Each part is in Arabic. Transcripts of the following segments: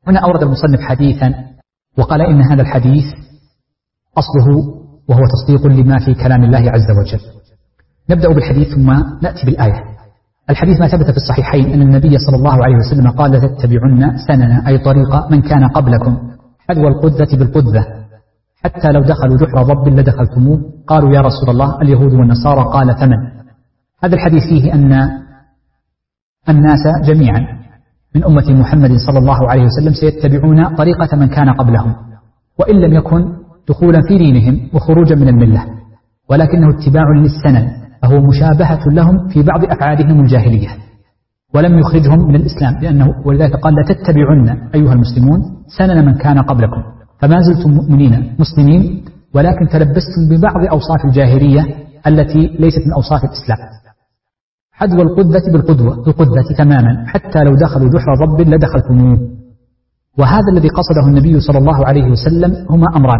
هنا أورد المصنف حديثا وقال إن هذا الحديث أصله وهو تصديق لما في كلام الله عز وجل. نبدأ بالحديث ثم نأتي بالآية. الحديث ما ثبت في الصحيحين أن النبي صلى الله عليه وسلم قال: لتتبعن سنن أي طريق من كان قبلكم حذو القذة بالقذة حتى لو دخلوا جحر ضب لدخلتموه. قالوا: يا رسول الله اليهود والنصارى؟ قال: فمن؟ هذا الحديث فيه أن الناس جميعا من أمة محمد صلى الله عليه وسلم سيتبعون طريقة من كان قبلهم، وإن لم يكن دخولا في دينهم وخروجا من الملة، ولكنه اتباع للسنن، فهو مشابهة لهم في بعض أفعالهم الجاهلية ولم يخرجهم من الإسلام، ولذلك قال: لتتبعن أيها المسلمون سنن من كان قبلكم، فما زلتم مؤمنين مسلمين ولكن تلبستم ببعض أوصاف الجاهلية التي ليست من أوصاف الإسلام. حذو القذة بالقذة تماما حتى لو دخلوا جحر ضب لدخلتموه. وهذا الذي قصده النبي صلى الله عليه وسلم هما أمران،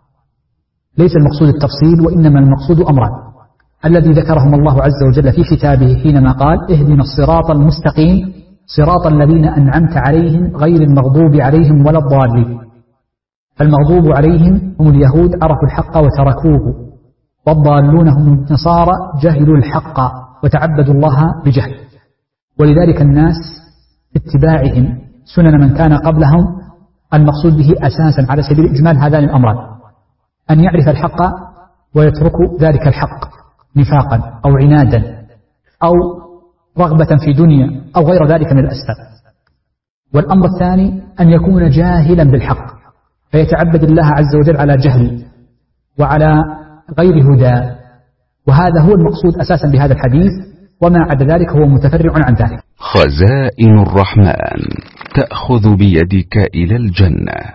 ليس المقصود التفصيل وإنما المقصود أمران الذي ذكرهم الله عز وجل في كتابه حينما قال: اهدنا الصراط المستقيم صراط الذين أنعمت عليهم غير المغضوب عليهم ولا الضالين. فالمغضوب عليهم هم اليهود عرفوا الحق وتركوه، والضالون هم النصارى جهلوا الحق وتعبدوا الله بجهل. ولذلك الناس اتباعهم سنن من كان قبلهم المقصود به أساسا على سبيل الإجمال هذان الأمران: أن يعرف الحق ويترك ذلك الحق نفاقا أو عنادا أو رغبة في دنيا أو غير ذلك من الأسباب. والأمر الثاني أن يكون جاهلا بالحق فيتعبد الله عز وجل على جهل وعلى غير هدى، وهذا هو المقصود أساسا بهذا الحديث، وما عدا ذلك هو متفرع عن ذلك. خزائن الرحمن تأخذ بيدك إلى الجنة.